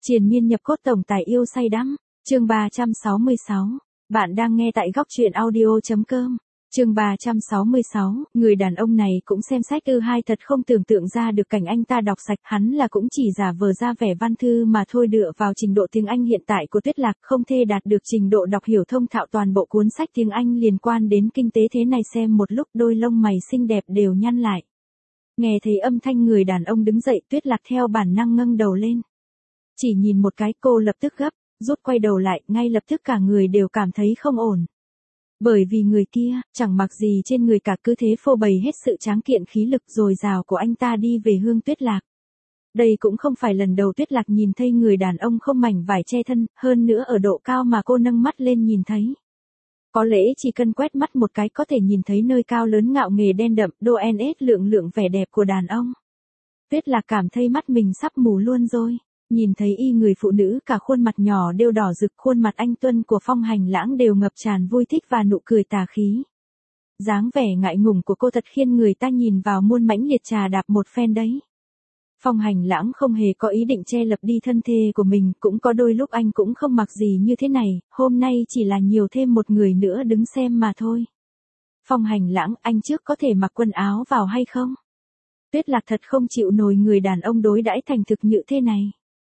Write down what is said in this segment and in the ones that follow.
Triền miên nhập cốt tổng tài yêu say đắm. Chương 366. Bạn đang nghe tại góc truyện audio.com. Chương 366, người đàn ông này cũng xem sách hai thật không tưởng tượng ra được cảnh anh ta đọc sạch, hắn là cũng chỉ giả vờ ra vẻ văn thư mà thôi. Dựa vào trình độ tiếng Anh hiện tại của Tuyết Lạc, không thể đạt được trình độ đọc hiểu thông thạo toàn bộ cuốn sách tiếng Anh liên quan đến kinh tế thế này. Xem một lúc đôi lông mày xinh đẹp đều nhăn lại. Nghe thấy âm thanh người đàn ông đứng dậy, Tuyết Lạc theo bản năng ngẩng đầu lên. Chỉ nhìn một cái, cô lập tức gấp rút quay đầu lại, ngay lập tức cả người đều cảm thấy không ổn. Bởi vì người kia, chẳng mặc gì trên người cả, cứ thế phô bày hết sự tráng kiện khí lực dồi dào của anh ta đi về hướng Tuyết Lạc. Đây cũng không phải lần đầu Tuyết Lạc nhìn thấy người đàn ông không mảnh vải che thân, hơn nữa ở độ cao mà cô nâng mắt lên nhìn thấy. Có lẽ chỉ cần quét mắt một cái có thể nhìn thấy nơi cao lớn ngạo nghễ đen đậm, đô NS lượng lượng vẻ đẹp của đàn ông. Tuyết Lạc cảm thấy mắt mình sắp mù luôn rồi. Nhìn thấy y người phụ nữ cả khuôn mặt nhỏ đều đỏ rực, khuôn mặt anh tuấn của Phong Hành Lãng đều ngập tràn vui thích và nụ cười tà khí. Dáng vẻ ngại ngùng của cô thật khiến người ta nhìn vào muôn mãnh liệt trà đạp một phen đấy. Phong Hành Lãng không hề có ý định che lập đi thân thể của mình, cũng có đôi lúc anh cũng không mặc gì như thế này, hôm nay chỉ là nhiều thêm một người nữa đứng xem mà thôi. Phong Hành Lãng, anh trước có thể mặc quần áo vào hay không? Tuyết Lạc thật không chịu nổi người đàn ông đối đãi thành thực như thế này.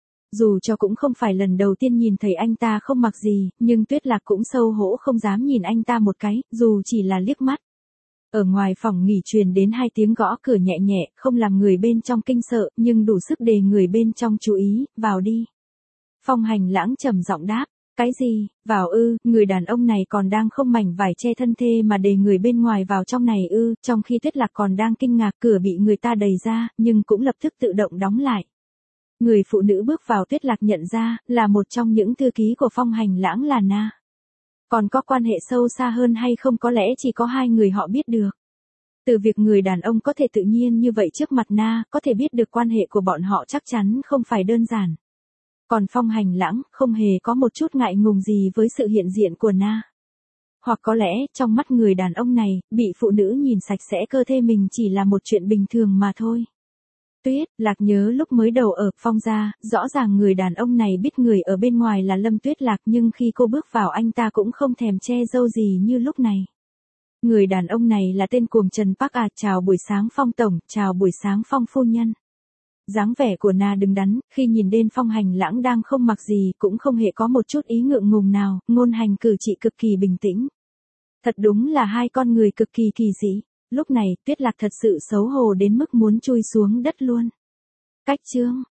Dù cho cũng không phải lần đầu tiên nhìn thấy anh ta không mặc gì, nhưng Tuyết Lạc cũng xấu hổ không dám nhìn anh ta một cái, dù chỉ là liếc mắt. Ở ngoài phòng nghỉ truyền đến 2 tiếng gõ cửa nhẹ nhẹ, không làm người bên trong kinh sợ, nhưng đủ sức để người bên trong chú ý, vào đi. Phong Hành Lãng trầm giọng đáp, cái gì, vào ư? Người đàn ông này còn đang không mảnh vải che thân thể mà để người bên ngoài vào trong này ư? Trong khi Tuyết Lạc còn đang kinh ngạc, cửa bị người ta đẩy ra, nhưng cũng lập tức tự động đóng lại. Người phụ nữ bước vào Tuyết Lạc nhận ra, là một trong những thư ký của Phong Hành Lãng là Na. Còn có quan hệ sâu xa hơn hay không có lẽ chỉ có 2 người họ biết được. Từ việc người đàn ông có thể tự nhiên như vậy trước mặt Na, có thể biết được quan hệ của bọn họ chắc chắn không phải đơn giản. Còn Phong Hành Lãng, không hề có một chút ngại ngùng gì với sự hiện diện của Na. Hoặc có lẽ, trong mắt người đàn ông này, bị phụ nữ nhìn sạch sẽ cơ thể mình chỉ là một chuyện bình thường mà thôi. Tuyết Lạc nhớ lúc mới đầu ở Phong gia, rõ ràng người đàn ông này biết người ở bên ngoài là Lâm Tuyết Lạc, nhưng khi cô bước vào anh ta cũng không thèm che râu gì như lúc này. Người đàn ông này là tên cuồng Trần Park à, chào buổi sáng Phong tổng, chào buổi sáng Phong phu nhân. Dáng vẻ của Na đứng đắn, khi nhìn đến Phong Hành Lãng đang không mặc gì, cũng không hề có một chút ý ngượng ngùng nào, ngôn hành cử chỉ cực kỳ bình tĩnh. Thật đúng là 2 con người cực kỳ kỳ dị. Lúc này, Tuyết Lạc thật sự xấu hổ đến mức muốn chui xuống đất luôn. Cách chương